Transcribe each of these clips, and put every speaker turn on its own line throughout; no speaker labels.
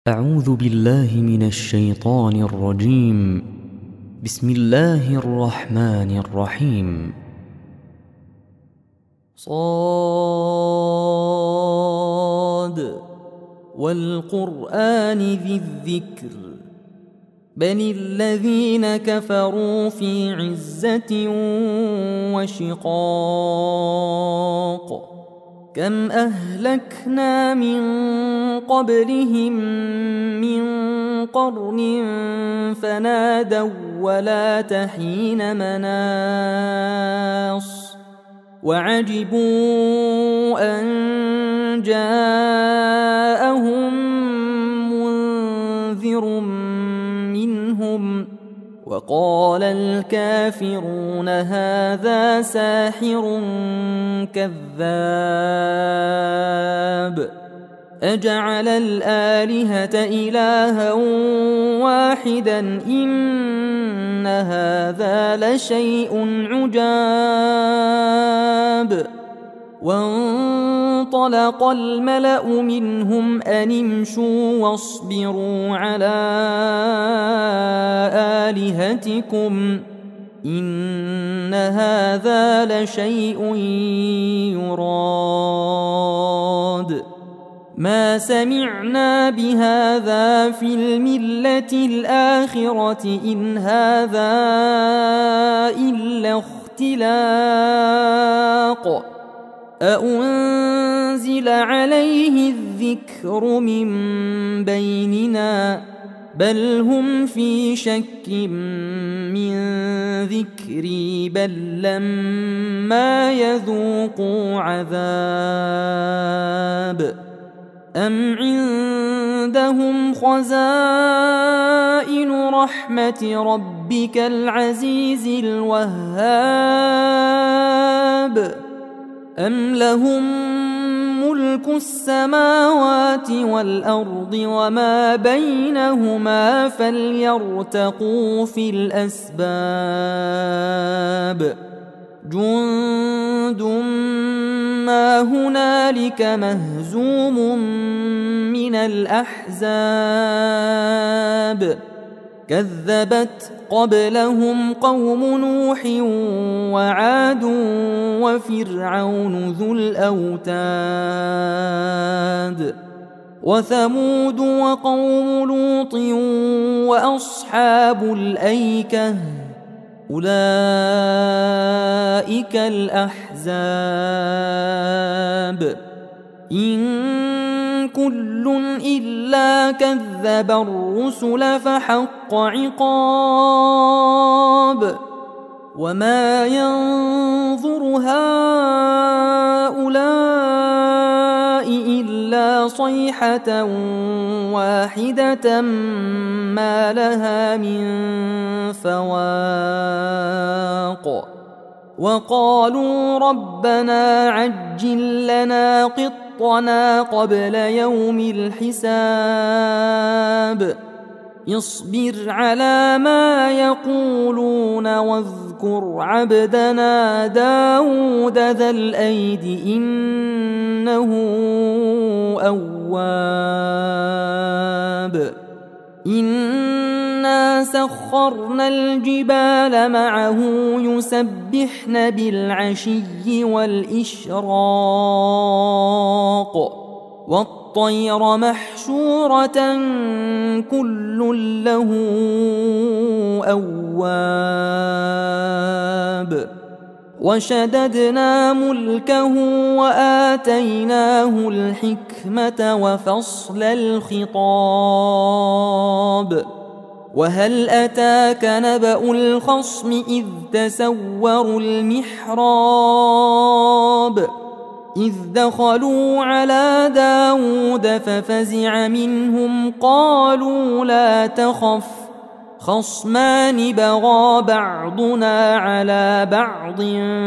أعوذ بالله من الشيطان الرجيم. بسم الله الرحمن الرحيم. صاد والقرآن ذي الذكر بل الذين كفروا في عزة وشقاق كم أهلكنا من قبلهم من قرن فنادوا ولا تحين مناص وعجبوا أن جاءهم منذر منهم وقال الكافرون هذا ساحر كذاب أجعل الآلهة إلها واحدا إن هذا لشيء عجاب وانطلق الملأ منهم أن امشوا واصبروا على آلهتكم إن هذا لشيء يراد ما سمعنا بهذا في الملة الآخرة إن هذا إلا اختلاق أأنزل عليه الذكر من بيننا بل هم في شك من ذكري بل لما يذوقوا عذاب أم عندهم خزائن رحمة ربك العزيز الوهاب أم لهم ملك السماوات والأرض وما بينهما فليرتقوا في الأسباب جند ما هنالك مهزوم من الأحزاب كذبت قبلهم قوم نوح وعاد وفرعون ذو الأوتاد وثمود وقوم لوط وأصحاب الأيكة أولئك الأحزاب إن كل إلا كذب الرسل فحق عقاب وما ينظر هؤلاء إلا صيحة واحدة ما لها من فواق وقالوا ربنا عجل لنا قطنا قبل يوم الحساب اصبر على ما يقولون واذكر عبدنا داود ذا الأيد إنه أواب إنا سخرنا الجبال معه يسبحن بالعشي والإشراق والطير محشورة كل له أواب وشددنا ملكه وآتيناه الحكمة وفصل الخطاب وهل أتاك نبأ الخصم إذ تسوروا المحراب إذ دخلوا على داود ففزع منهم قالوا لا تخف خصمان بغى بعضنا على بعض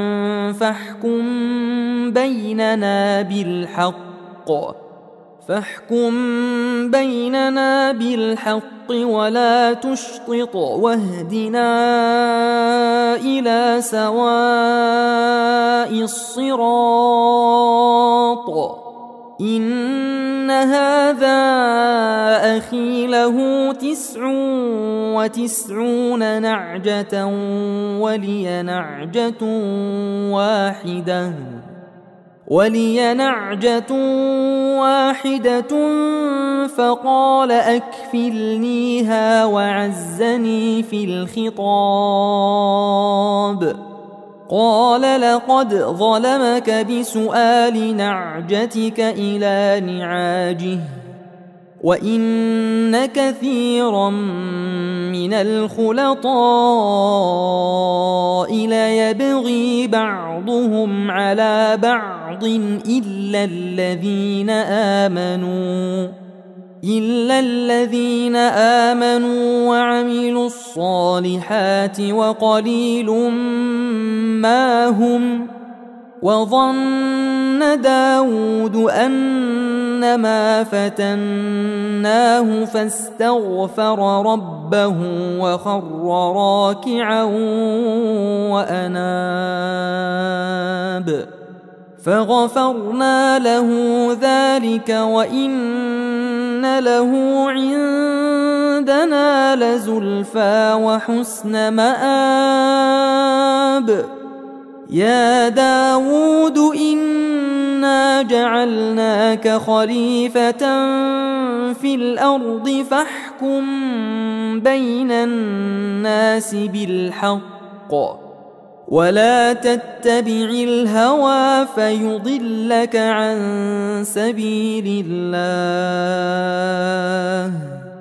فاحكم بيننا بالحق ولا تشطط واهدنا إلى سواء الصراط إن هذا أخي له 99 نعجة ولي نعجة واحدة فقال أكفلنيها وعزني في الخطاب قال لقد ظلمك بسؤال نعجتك إلى نعاجه وإن كثيرا من الخلطاء ليبغي بعضهم على بعض إلا الذين آمنوا وعملوا الصالحات وقليل ما هم وظن داود أنما فتناه فاستغفر ربه وخر راكعا وأناب فغفرنا له ذلك وإن له عندنا لزلفى وحسن مآب يا داود إنا جعلناك خليفة في الأرض فاحكم بين الناس بالحق ولا تتبع الهوى فيضلك عن سبيل الله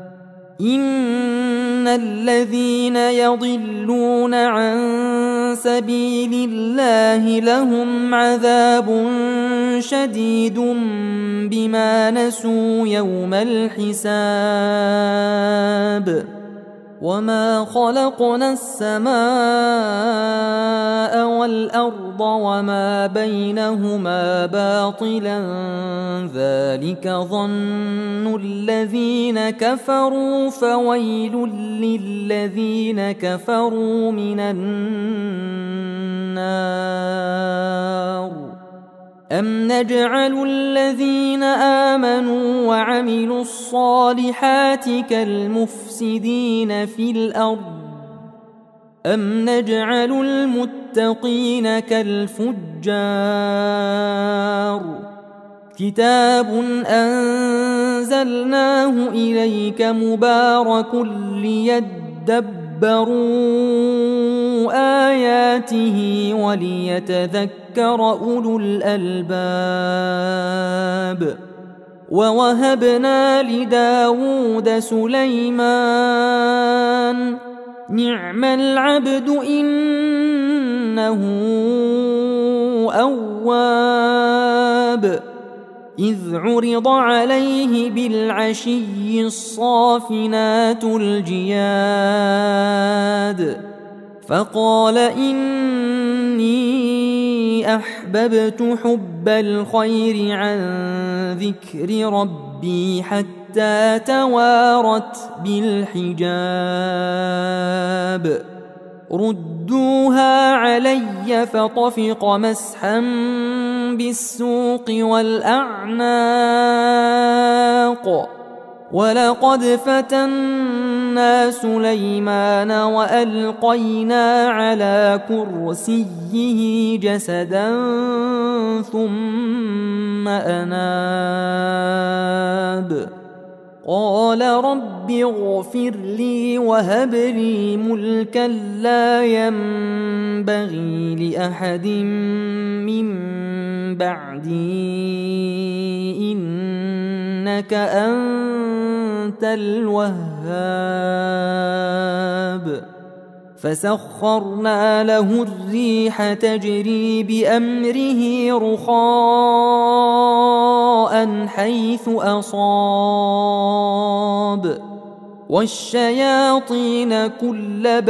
إن الذين يضلون عن سبيل الله لهم عذاب شديد بما نسوا يوم الحساب وما خلقنا السماء والأرض وما بينهما باطلا ذلك ظن الذين كفروا فويل للذين كفروا من النار أم نجعل الذين آمنوا وعملوا الصالحات كالمفسدين في الأرض أم نجعل المتقين كالفجار كتاب أنزلناه إليك مبارك ليدبروا آياته وليتذكر أولو الألباب ووهبنا لداود سليمان نعم العبد إنه أواب إذ عرض عليه بالعشي الصافنات الجياد فقال إني أحببت حب الخير عن ذكر ربي حتى توارت بالحجاب ردوها علي فطفق مسحا بالسوق والأعناق ولقد فتنا سليمان وألقينا على كرسيه جسدا ثم أناب قال رب اغفر لي وهب لي ملكا لا ينبغي لأحد من بعدي إنك أنت الوهاب فسخرنا له الريح تجري بأمره رخاء حيث أصاب والشياطين كل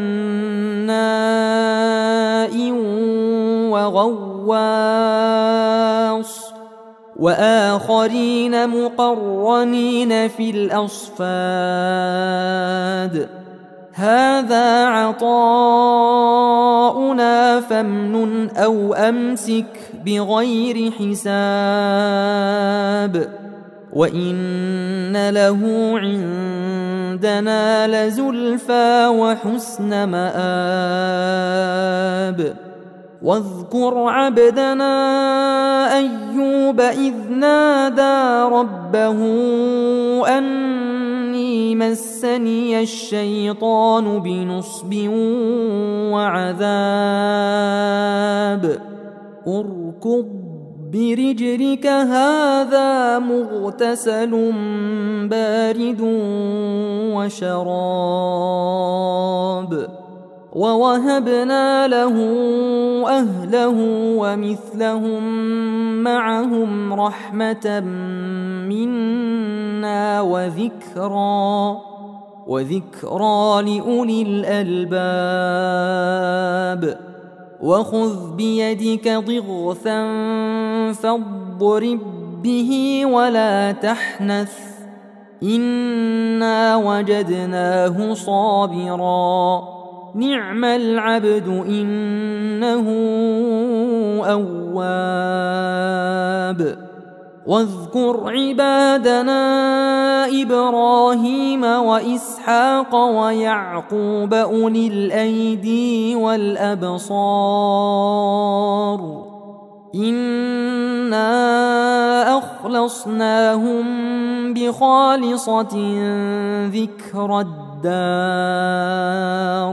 بناء وغواص وآخرين مقرنين في الأصفاد هذا عطاؤنا فامنن أو أمسك بغير حساب وإن له عندنا لزلفى وحسن مآب واذكر عبدنا أيوب إذ نادى ربه أني مسني الشيطان بنصب وعذاب اركض برجلك هذا مغتسل بارد وشراب ووهبنا له أهله ومثلهم معهم رحمة منا وذكرى لأولي الألباب وخذ بيدك ضغثا فاضرب به ولا تحنث إنا وجدناه صابرا نعم العبد إنه أواب واذكر عبادنا إبراهيم وإسحاق ويعقوب أولي الأيدي والأبصار إنا أخلصناهم بخالصة ذكر الدار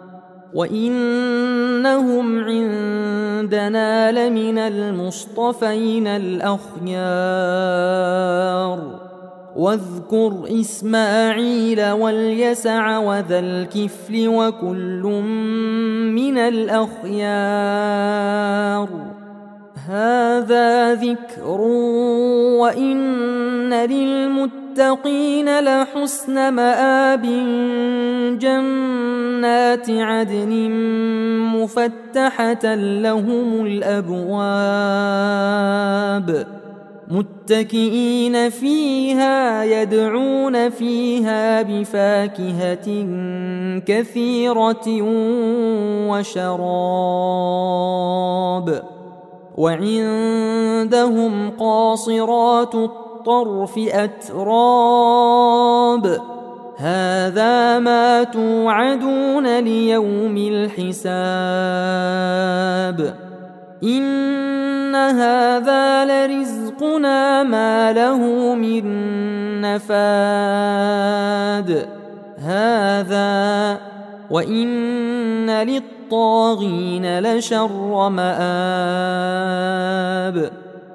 وإنهم عندنا لمن المصطفين الأخيار واذكر إسماعيل واليسع وذا الكفل وكل من الأخيار هذا ذكر وإن للمتقين لحسن مآب جنات عدن مفتحة لهم الأبواب متكئين فيها يدعون فيها بفاكهة كثيرة وشراب وعندهم قاصرات الطرف أتراب هذا ما توعدون ليوم الحساب إن هذا لرزقنا ما له من نفاد هذا وإن للطاغين لشر مآب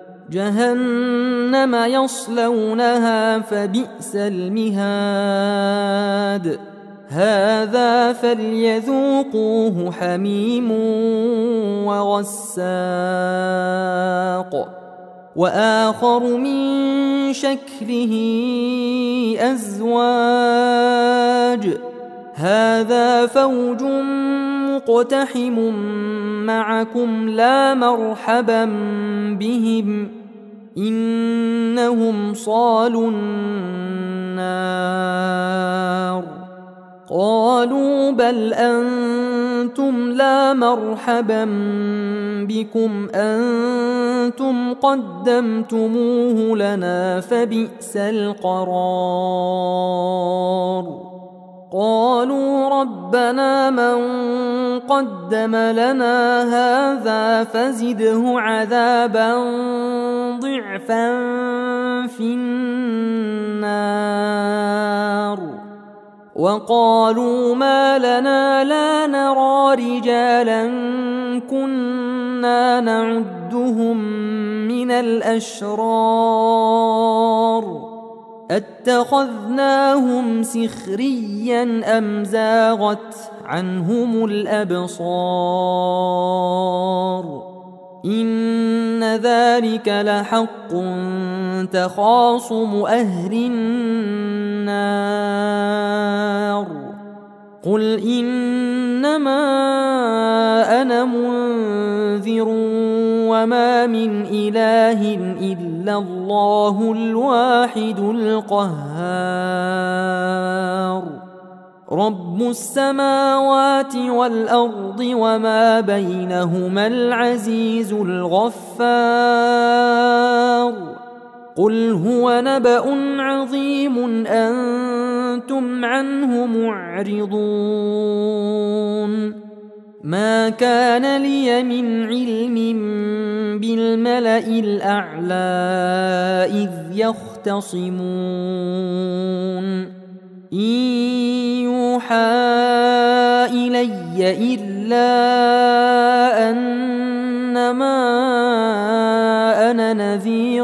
جهنم يصلونها فبئس المهاد هذا فليذوقوه حميم وغساق وآخر من شكله أزواج هذا فوج مقتحم معكم لا مرحبا بهم إنهم صالوا النار قالوا بل أنتم لا مرحبا بكم أنتم قدمتموه لنا فبئس القرار قالوا ربنا من قدم لنا هذا فزده عذابا ضعفا في النار وقالوا ما لنا لا نرى رجالا كنا نعدهم من الأشرار اتخذناهم سخريا أم زاغت عنهم الأبصار إن ذلك لحق تخاصم أهل النار قل إنما أنا منذر وما من إله إلا الله الواحد القهار رب السماوات والأرض وما بينهما العزيز الغفار قل هو نبأ عظيم أنتم عنه معرضون ما كان لي من علم بالملأ الأعلى إذ يختصمون إن يوحى إلي إلا أنما أنا نذير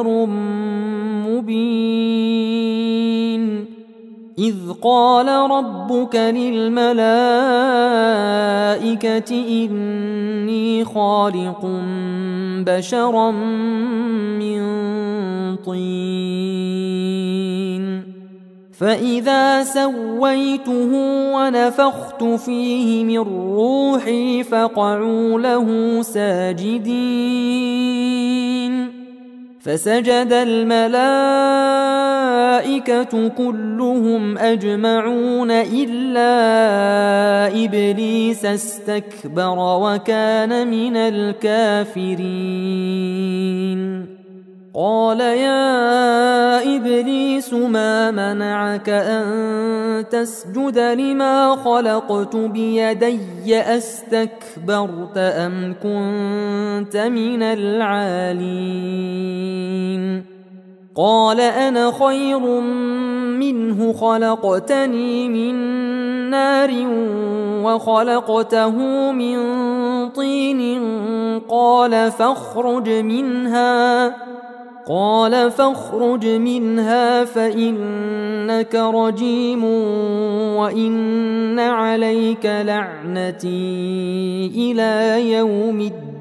مبين إذ قال ربك للملائكة إني خالق بشرا من طين فإذا سويته ونفخت فيه من روحي فقعوا له ساجدين فسجد الملائكة كلهم أجمعون إلا إبليس استكبر وكان من الكافرين قال يا إبليس ما منعك أن تسجد لما خلقت بيدي أستكبرت أم كنت من العالين قال أنا خير منه خلقتني من نار وخلقته من طين قال فاخرج منها فإنك رجيم وإن عليك لعنتي إلى يوم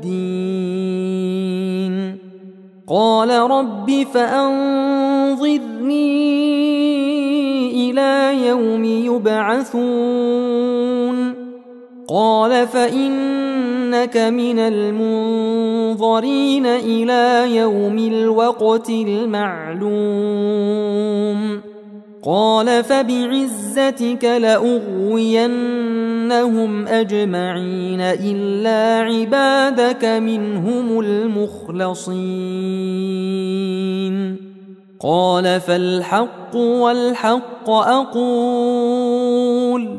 الدين قال رب فأنظرني إلى يوم يبعثون قال فإنك من المنظرين إلى يوم الوقت المعلوم قال فبعزتك لأغوينهم أجمعين إلا عبادك منهم المخلصين قال فالحق والحق أقول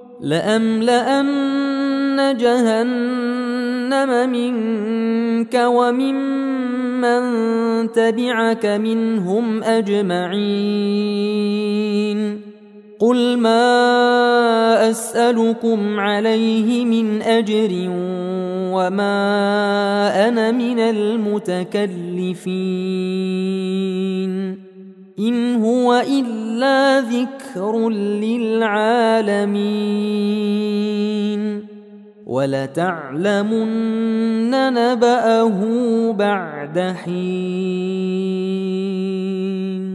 لأملأن جهنم منك وممن تبعك منهم أجمعين قل ما أسألكم عليه من أجر وما أنا من المتكلفين إن هو إلا ذكر للعالمين ولتعلمن نبأه بعد حين